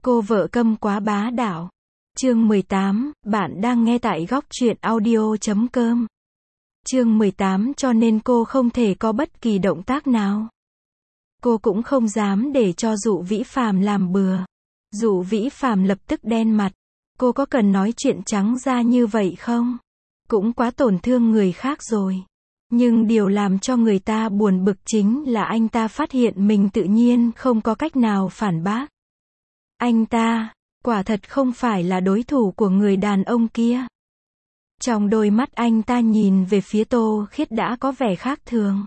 Cô vợ câm quá bá đạo. Chương 18, bạn đang nghe tại góc truyện audio.com. Chương 18 cho nên cô không thể có bất kỳ động tác nào. Cô cũng không dám để cho Dụ Vĩ Phàm làm bừa. Dụ Vĩ Phàm lập tức đen mặt. Cô có cần nói chuyện trắng ra như vậy không? Cũng quá tổn thương người khác rồi. Nhưng điều làm cho người ta buồn bực chính là anh ta phát hiện mình tự nhiên không có cách nào phản bác. Anh ta, quả thật không phải là đối thủ của người đàn ông kia. Trong đôi mắt anh ta nhìn về phía Tô Khiết đã có vẻ khác thường.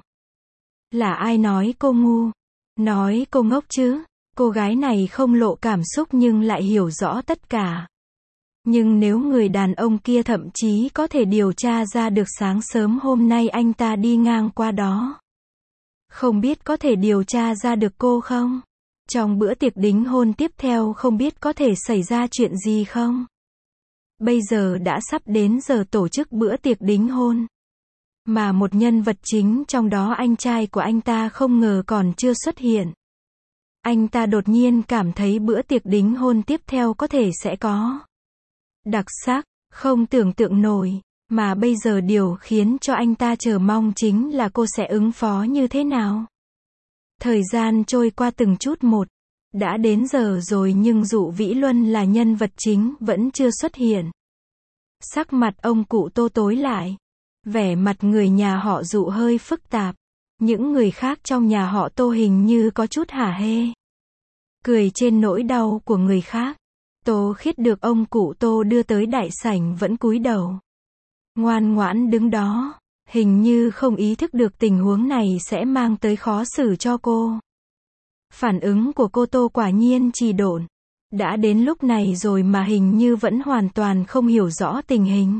Là ai nói cô ngu? Nói cô ngốc chứ? Cô gái này không lộ cảm xúc nhưng lại hiểu rõ tất cả. Nhưng nếu người đàn ông kia thậm chí có thể điều tra ra được sáng sớm hôm nay anh ta đi ngang qua đó. Không biết có thể điều tra ra được cô không? Trong bữa tiệc đính hôn tiếp theo không biết có thể xảy ra chuyện gì không? Bây giờ đã sắp đến giờ tổ chức bữa tiệc đính hôn. Mà một nhân vật chính trong đó anh trai của anh ta không ngờ còn chưa xuất hiện. Anh ta đột nhiên cảm thấy bữa tiệc đính hôn tiếp theo có thể sẽ có đặc sắc, không tưởng tượng nổi. Mà bây giờ điều khiến cho anh ta chờ mong chính là cô sẽ ứng phó như thế nào. Thời gian trôi qua từng chút một. Đã đến giờ rồi nhưng Dụ Vĩ Luân là nhân vật chính vẫn chưa xuất hiện. Sắc mặt ông cụ Tô tối lại. Vẻ mặt người nhà họ Dụ hơi phức tạp. Những người khác trong nhà họ Tô hình như có chút hả hê. Cười trên nỗi đau của người khác. Tô Khiết được ông cụ Tô đưa tới đại sảnh vẫn cúi đầu. Ngoan ngoãn đứng đó. Hình như không ý thức được tình huống này sẽ mang tới khó xử cho cô. Phản ứng của cô Tô quả nhiên trì độn. Đã đến lúc này rồi mà hình như vẫn hoàn toàn không hiểu rõ tình hình.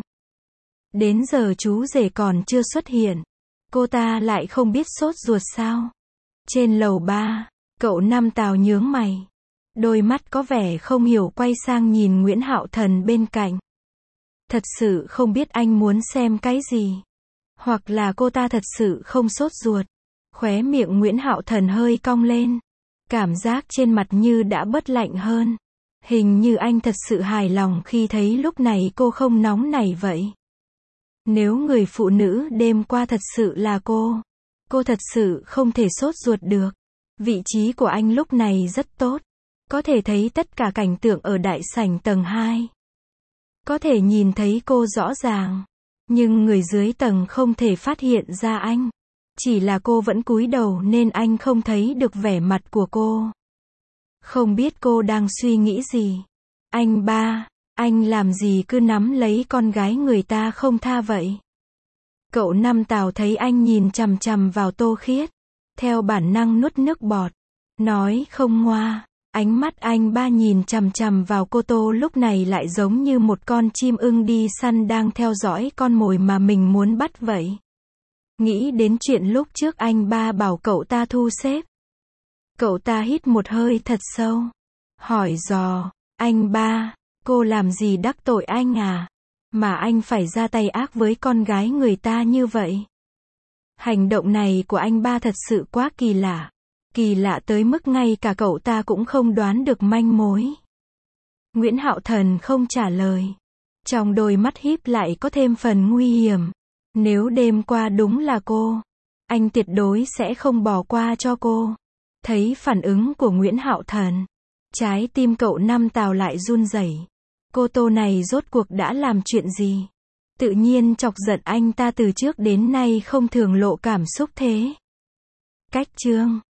Đến giờ chú rể còn chưa xuất hiện. Cô ta lại không biết sốt ruột sao. Trên lầu 3, cậu Năm Tào nhướng mày. Đôi mắt có vẻ không hiểu quay sang nhìn Nguyễn Hạo Thần bên cạnh. Thật sự không biết anh muốn xem cái gì. Hoặc là cô ta thật sự không sốt ruột. Khóe miệng Nguyễn Hạo Thần hơi cong lên. Cảm giác trên mặt như đã bớt lạnh hơn. Hình như anh thật sự hài lòng khi thấy lúc này cô không nóng nảy vậy. Nếu người phụ nữ đêm qua thật sự là cô thật sự không thể sốt ruột được. Vị trí của anh lúc này rất tốt. Có thể thấy tất cả cảnh tượng ở đại sảnh tầng 2. Có thể nhìn thấy cô rõ ràng. Nhưng người dưới tầng không thể phát hiện ra anh. Chỉ là cô vẫn cúi đầu nên anh không thấy được vẻ mặt của cô. Không biết cô đang suy nghĩ gì. Anh ba, anh làm gì cứ nắm lấy con gái người ta không tha vậy? Cậu Năm Tào thấy anh nhìn chằm chằm vào Tô Khiết. Theo bản năng nuốt nước bọt. Nói không ngoa. Ánh mắt anh ba nhìn chằm chằm vào cô Tô lúc này lại giống như một con chim ưng đi săn đang theo dõi con mồi mà mình muốn bắt vậy. Nghĩ đến chuyện lúc trước anh ba bảo cậu ta thu xếp. Cậu ta hít một hơi thật sâu. Hỏi dò, anh ba, cô làm gì đắc tội anh à? Mà anh phải ra tay ác với con gái người ta như vậy. Hành động này của anh ba thật sự quá kỳ lạ. Kỳ lạ tới mức ngay cả cậu ta cũng không đoán được manh mối. Nguyễn Hạo Thần không trả lời. Trong đôi mắt híp lại có thêm phần nguy hiểm. Nếu đêm qua đúng là cô, anh tuyệt đối sẽ không bỏ qua cho cô. Thấy phản ứng của Nguyễn Hạo Thần, trái tim cậu Năm Tào lại run rẩy. Cô Tô này rốt cuộc đã làm chuyện gì? Tự nhiên chọc giận anh ta từ trước đến nay không thường lộ cảm xúc thế. Cách chương